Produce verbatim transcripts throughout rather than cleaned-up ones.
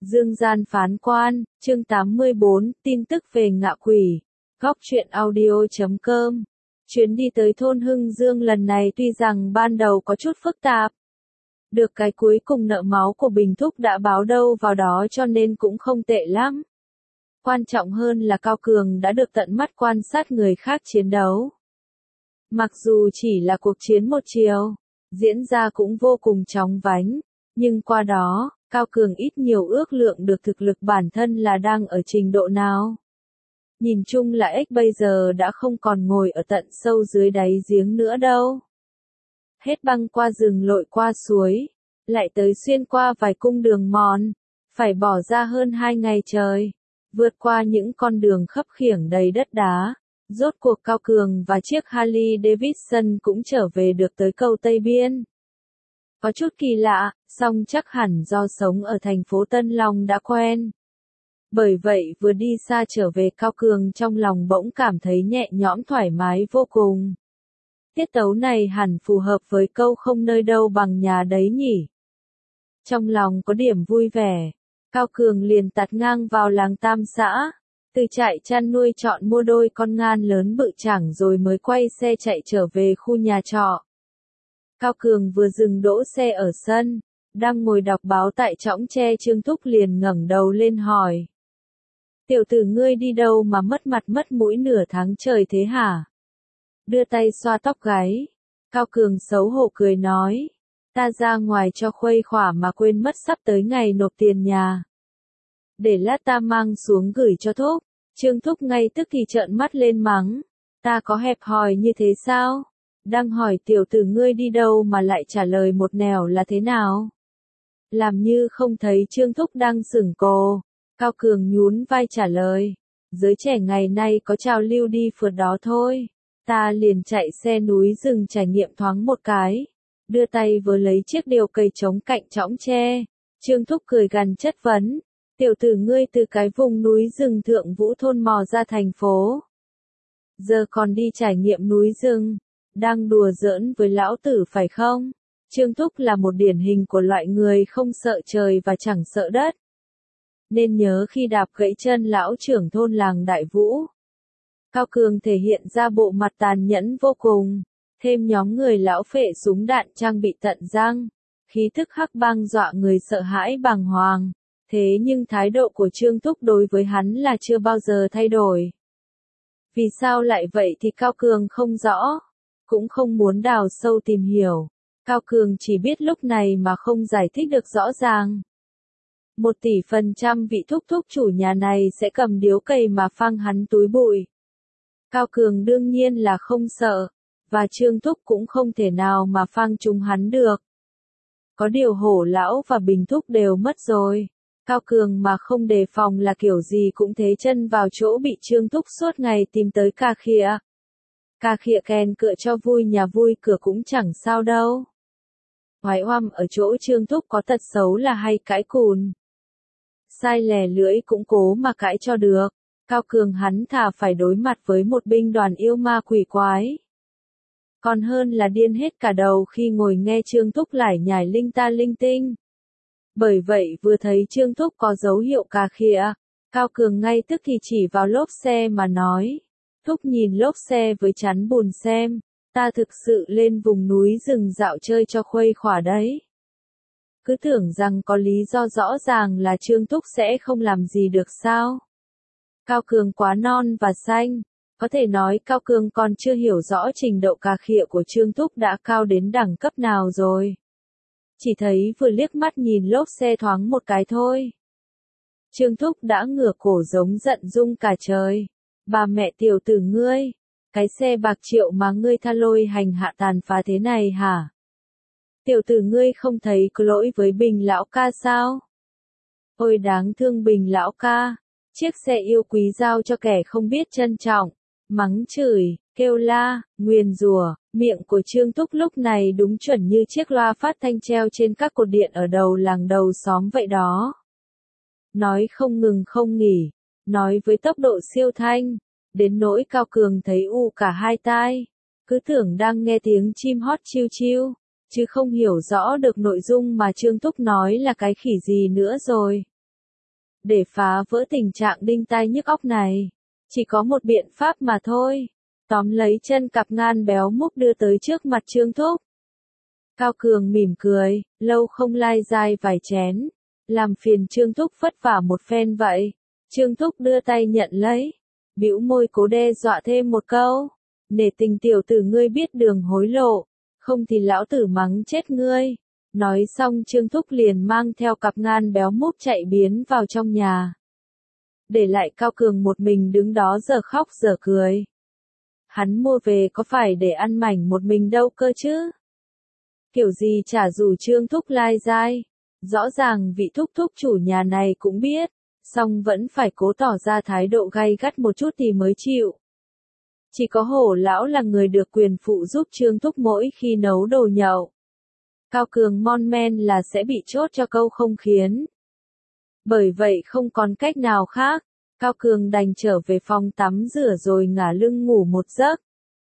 Dương gian phán quan, chương tám mươi bốn, tin tức về ngạ quỷ. Góc truyện audio chấm com. Chuyến đi tới thôn Hưng Dương lần này tuy rằng ban đầu có chút phức tạp. Được cái cuối cùng nợ máu của Bình Thúc đã báo đâu vào đó cho nên cũng không tệ lắm. Quan trọng hơn là Cao Cường đã được tận mắt quan sát người khác chiến đấu. Mặc dù chỉ là cuộc chiến một chiều, diễn ra cũng vô cùng chóng vánh, nhưng qua đó, Cao Cường ít nhiều ước lượng được thực lực bản thân là đang ở trình độ nào. Nhìn chung là ếch bây giờ đã không còn ngồi ở tận sâu dưới đáy giếng nữa đâu. Hết băng qua rừng lội qua suối, lại tới xuyên qua vài cung đường mòn, phải bỏ ra hơn hai ngày trời, vượt qua những con đường khấp khiểng đầy đất đá. Rốt cuộc Cao Cường và chiếc Harley Davidson cũng trở về được tới cầu Tây Biên. Có chút kỳ lạ, song chắc hẳn do sống ở thành phố Tân Long đã quen. Bởi vậy vừa đi xa trở về Cao Cường trong lòng bỗng cảm thấy nhẹ nhõm thoải mái vô cùng. Tiết tấu này hẳn phù hợp với câu không nơi đâu bằng nhà đấy nhỉ. Trong lòng có điểm vui vẻ, Cao Cường liền tạt ngang vào làng Tam Xã. Từ trại chăn nuôi chọn mua đôi con ngan lớn bự chảng rồi mới quay xe chạy trở về khu nhà trọ. Cao Cường vừa dừng đỗ xe ở sân, đang ngồi đọc báo tại chõng tre Trương Thúc liền ngẩng đầu lên hỏi. Tiểu tử ngươi đi đâu mà mất mặt mất mũi nửa tháng trời thế hả? Đưa tay xoa tóc gáy, Cao Cường xấu hổ cười nói. Ta ra ngoài cho khuây khỏa mà quên mất sắp tới ngày nộp tiền nhà. Để lát ta mang xuống gửi cho Thúc. Trương Thúc ngay tức thì trợn mắt lên mắng. Ta có hẹp hòi như thế sao? Đang hỏi tiểu tử ngươi đi đâu mà lại trả lời một nẻo là thế nào? Làm như không thấy Trương Thúc đang sửng cồ. Cao Cường nhún vai trả lời. Giới trẻ ngày nay có trào lưu đi phượt đó thôi. Ta liền chạy xe núi rừng trải nghiệm thoáng một cái. Đưa tay vừa lấy chiếc điều cây trống cạnh chõng tre. Trương Thúc cười gằn chất vấn. Tiểu tử ngươi từ cái vùng núi rừng Thượng Vũ thôn mò ra thành phố. Giờ còn đi trải nghiệm núi rừng. Đang đùa giỡn với lão tử phải không? Trương Thúc là một điển hình của loại người không sợ trời và chẳng sợ đất. Nên nhớ khi đạp gãy chân lão trưởng thôn làng Đại Vũ. Cao Cường thể hiện ra bộ mặt tàn nhẫn vô cùng. Thêm nhóm người lão phệ súng đạn trang bị tận răng. Khí thức hắc bang dọa người sợ hãi bàng hoàng. Thế nhưng thái độ của Trương Thúc đối với hắn là chưa bao giờ thay đổi. Vì sao lại vậy thì Cao Cường không rõ. Cũng không muốn đào sâu tìm hiểu. Cao Cường chỉ biết lúc này mà không giải thích được rõ ràng. Một tỷ phần trăm vị thúc thúc chủ nhà này sẽ cầm điếu cày mà phang hắn túi bụi. Cao Cường đương nhiên là không sợ. Và Trương Thúc cũng không thể nào mà phang chúng hắn được. Có điều Hổ lão và Bình Thúc đều mất rồi. Cao Cường mà không đề phòng là kiểu gì cũng thế chân vào chỗ bị Trương Thúc suốt ngày tìm tới cà khịa. Cà khịa kèn cựa cho vui nhà vui cửa cũng chẳng sao đâu. Hoài oăm ở chỗ Trương Thúc có tật xấu là hay cãi cùn. Sai lè lưỡi cũng cố mà cãi cho được. Cao Cường hắn thà phải đối mặt với một binh đoàn yêu ma quỷ quái. Còn hơn là điên hết cả đầu khi ngồi nghe Trương Thúc lải nhải linh ta linh tinh. Bởi vậy vừa thấy Trương Thúc có dấu hiệu cà khịa, Cao Cường ngay tức thì chỉ vào lốp xe mà nói. Thúc nhìn lốp xe với chắn bùn xem, ta thực sự lên vùng núi rừng dạo chơi cho khuây khỏa đấy. Cứ tưởng rằng có lý do rõ ràng là Trương Thúc sẽ không làm gì được sao. Cao Cường quá non và xanh, có thể nói Cao Cường còn chưa hiểu rõ trình độ cà khịa của Trương Thúc đã cao đến đẳng cấp nào rồi. Chỉ thấy vừa liếc mắt nhìn lốp xe thoáng một cái thôi. Trương Thúc đã ngửa cổ giống giận rung cả trời. Bà mẹ tiểu tử ngươi, cái xe bạc triệu mà ngươi tha lôi hành hạ tàn phá thế này hả? Tiểu tử ngươi không thấy có lỗi với Bình lão ca sao? Ôi đáng thương Bình lão ca, chiếc xe yêu quý giao cho kẻ không biết trân trọng, mắng chửi, kêu la, nguyền rủa, miệng của Trương Thúc lúc này đúng chuẩn như chiếc loa phát thanh treo trên các cột điện ở đầu làng đầu xóm vậy đó. Nói không ngừng không nghỉ, nói với tốc độ siêu thanh, đến nỗi Cao Cường thấy u cả hai tai, cứ tưởng đang nghe tiếng chim hót chiu chiu, chứ không hiểu rõ được nội dung mà Trương Thúc nói là cái khỉ gì nữa rồi. Để phá vỡ tình trạng đinh tai nhức óc này, chỉ có một biện pháp mà thôi. Tóm lấy chân cặp ngan béo múc đưa tới trước mặt Trương Thúc. Cao Cường mỉm cười, lâu không lai dai vài chén. Làm phiền Trương Thúc vất vả một phen vậy. Trương Thúc đưa tay nhận lấy. Bĩu môi cố đe dọa thêm một câu. Nể tình tiểu tử ngươi biết đường hối lộ. Không thì lão tử mắng chết ngươi. Nói xong Trương Thúc liền mang theo cặp ngan béo múp chạy biến vào trong nhà. Để lại Cao Cường một mình đứng đó giờ khóc giờ cười. Hắn mua về có phải để ăn mảnh một mình đâu cơ chứ? Kiểu gì chả dù Trương Thúc lai dai. Rõ ràng vị thúc thúc chủ nhà này cũng biết, song vẫn phải cố tỏ ra thái độ gay gắt một chút thì mới chịu. Chỉ có Hổ lão là người được quyền phụ giúp Trương Thúc mỗi khi nấu đồ nhậu. Cao Cường mon men là sẽ bị chốt cho câu không khiến. Bởi vậy không còn cách nào khác, Cao Cường đành trở về phòng tắm rửa rồi ngả lưng ngủ một giấc.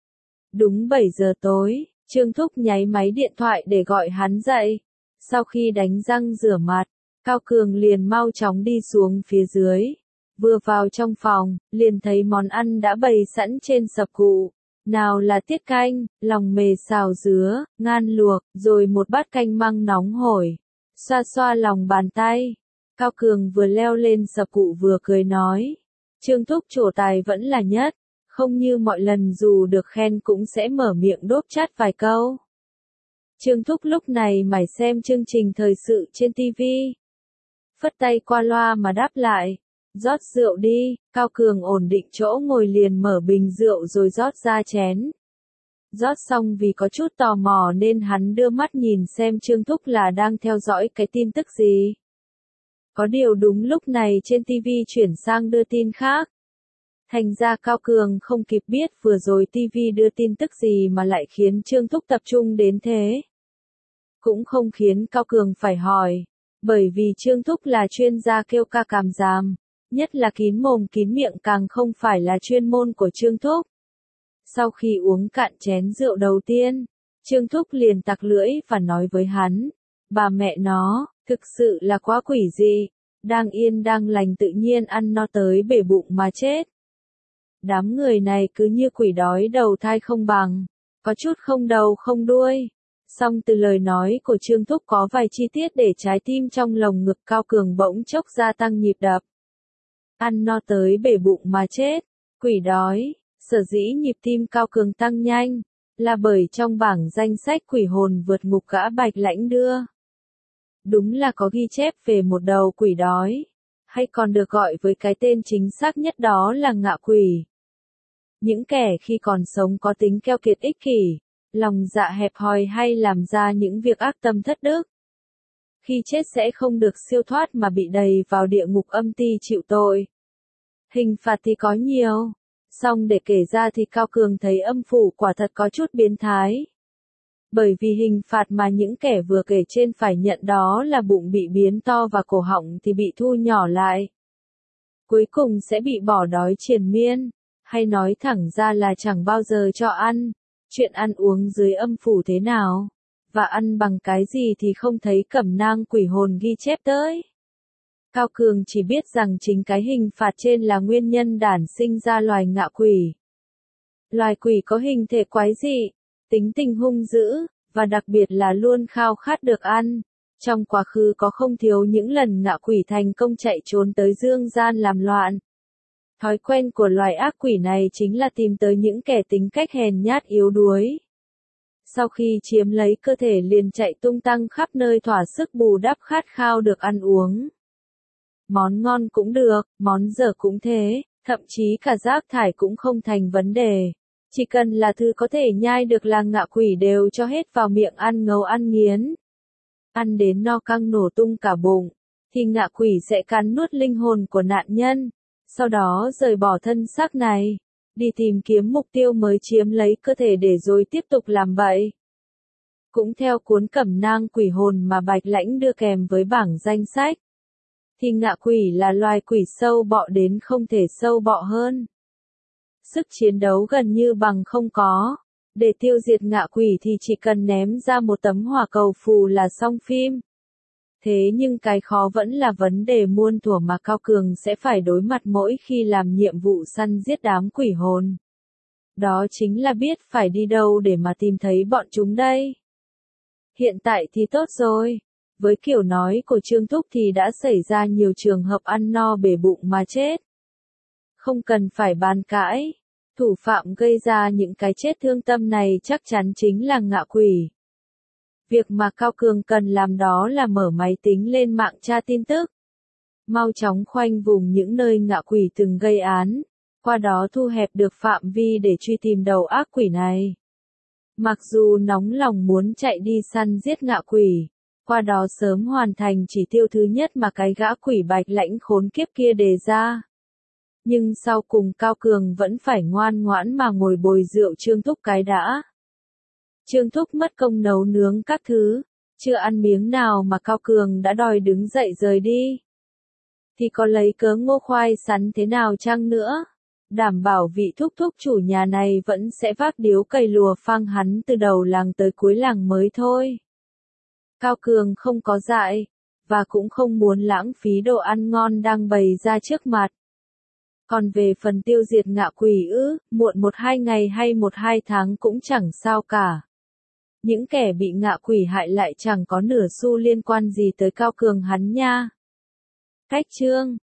Đúng bảy giờ tối, Trương Thúc nháy máy điện thoại để gọi hắn dậy. Sau khi đánh răng rửa mặt, Cao Cường liền mau chóng đi xuống phía dưới. Vừa vào trong phòng, liền thấy món ăn đã bày sẵn trên sập cụ. Nào là tiết canh, lòng mề xào dứa, ngan luộc, rồi một bát canh măng nóng hổi. Xoa xoa lòng bàn tay. Cao Cường vừa leo lên sập cụ vừa cười nói. Trương Thúc trổ tài vẫn là nhất. Không như mọi lần dù được khen cũng sẽ mở miệng đốp chát vài câu. Trương Thúc lúc này mải xem chương trình thời sự trên ti vi. Phất tay qua loa mà đáp lại. Rót rượu đi, Cao Cường ổn định chỗ ngồi liền mở bình rượu rồi rót ra chén. Rót xong vì có chút tò mò nên hắn đưa mắt nhìn xem Trương Thúc là đang theo dõi cái tin tức gì. Có điều đúng lúc này trên ti vi chuyển sang đưa tin khác. Thành ra Cao Cường không kịp biết vừa rồi ti vi đưa tin tức gì mà lại khiến Trương Thúc tập trung đến thế. Cũng không khiến Cao Cường phải hỏi, bởi vì Trương Thúc là chuyên gia kêu ca càm ràm, nhất là kín mồm kín miệng càng không phải là chuyên môn của Trương Thúc. Sau khi uống cạn chén rượu đầu tiên, Trương Thúc liền tặc lưỡi và nói với hắn, bà mẹ nó, thực sự là quá quỷ dị, đang yên đang lành tự nhiên ăn no tới bể bụng mà chết. Đám người này cứ như quỷ đói đầu thai không bằng, có chút không đầu không đuôi. Song từ lời nói của Trương Thúc có vài chi tiết để trái tim trong lồng ngực Cao Cường bỗng chốc gia tăng nhịp đập. Ăn no tới bể bụng mà chết, quỷ đói, sở dĩ nhịp tim Cao Cường tăng nhanh, là bởi trong bảng danh sách quỷ hồn vượt ngục gã Bạch Lãnh đưa. Đúng là có ghi chép về một đầu quỷ đói, hay còn được gọi với cái tên chính xác nhất đó là ngạ quỷ. Những kẻ khi còn sống có tính keo kiệt ích kỷ, lòng dạ hẹp hòi hay làm ra những việc ác tâm thất đức. Khi chết sẽ không được siêu thoát mà bị đày vào địa ngục âm ti chịu tội. Hình phạt thì có nhiều, song để kể ra thì Cao Cường thấy âm phủ quả thật có chút biến thái. Bởi vì hình phạt mà những kẻ vừa kể trên phải nhận đó là bụng bị biến to và cổ họng thì bị thu nhỏ lại. Cuối cùng sẽ bị bỏ đói triền miên, hay nói thẳng ra là chẳng bao giờ cho ăn. Chuyện ăn uống dưới âm phủ thế nào, và ăn bằng cái gì thì không thấy cẩm nang quỷ hồn ghi chép tới. Cao Cường chỉ biết rằng chính cái hình phạt trên là nguyên nhân đản sinh ra loài ngạ quỷ. Loài quỷ có hình thể quái dị, tính tình hung dữ, và đặc biệt là luôn khao khát được ăn. Trong quá khứ có không thiếu những lần ngạ quỷ thành công chạy trốn tới dương gian làm loạn. Thói quen của loài ác quỷ này chính là tìm tới những kẻ tính cách hèn nhát yếu đuối. Sau khi chiếm lấy cơ thể liền chạy tung tăng khắp nơi thỏa sức bù đắp khát khao được ăn uống. Món ngon cũng được, món dở cũng thế, thậm chí cả rác thải cũng không thành vấn đề. Chỉ cần là thứ có thể nhai được là ngạ quỷ đều cho hết vào miệng ăn ngấu ăn nghiến. Ăn đến no căng nổ tung cả bụng, thì ngạ quỷ sẽ cắn nuốt linh hồn của nạn nhân. Sau đó rời bỏ thân xác này, đi tìm kiếm mục tiêu mới chiếm lấy cơ thể để rồi tiếp tục làm vậy. Cũng theo cuốn cẩm nang quỷ hồn mà Bạch Lãnh đưa kèm với bảng danh sách, thì ngạ quỷ là loài quỷ sâu bọ đến không thể sâu bọ hơn. Sức chiến đấu gần như bằng không có. Để tiêu diệt ngạ quỷ thì chỉ cần ném ra một tấm hỏa cầu phù là xong phim. Thế nhưng cái khó vẫn là vấn đề muôn thuở mà Cao Cường sẽ phải đối mặt mỗi khi làm nhiệm vụ săn giết đám quỷ hồn. Đó chính là biết phải đi đâu để mà tìm thấy bọn chúng đây. Hiện tại thì tốt rồi. Với kiểu nói của Trương Thúc thì đã xảy ra nhiều trường hợp ăn no bể bụng mà chết. Không cần phải bàn cãi. Thủ phạm gây ra những cái chết thương tâm này chắc chắn chính là ngạ quỷ. Việc mà Cao Cường cần làm đó là mở máy tính lên mạng tra tin tức. Mau chóng khoanh vùng những nơi ngạ quỷ từng gây án, qua đó thu hẹp được phạm vi để truy tìm đầu ác quỷ này. Mặc dù nóng lòng muốn chạy đi săn giết ngạ quỷ, qua đó sớm hoàn thành chỉ tiêu thứ nhất mà cái gã quỷ bạch lãnh khốn kiếp kia đề ra. Nhưng sau cùng Cao Cường vẫn phải ngoan ngoãn mà ngồi bồi rượu Trương Thúc cái đã. Trương Thúc mất công nấu nướng các thứ, chưa ăn miếng nào mà Cao Cường đã đòi đứng dậy rời đi. Thì có lấy cớ ngô khoai sắn thế nào chăng nữa, đảm bảo vị thúc thúc chủ nhà này vẫn sẽ vác điếu cày lùa phang hắn từ đầu làng tới cuối làng mới thôi. Cao Cường không có dại, và cũng không muốn lãng phí đồ ăn ngon đang bày ra trước mặt. Còn về phần tiêu diệt ngạ quỷ ư, muộn một hai ngày hay một hai tháng cũng chẳng sao cả. Những kẻ bị ngạ quỷ hại lại chẳng có nửa xu liên quan gì tới Cao Cường hắn nha. Cách chương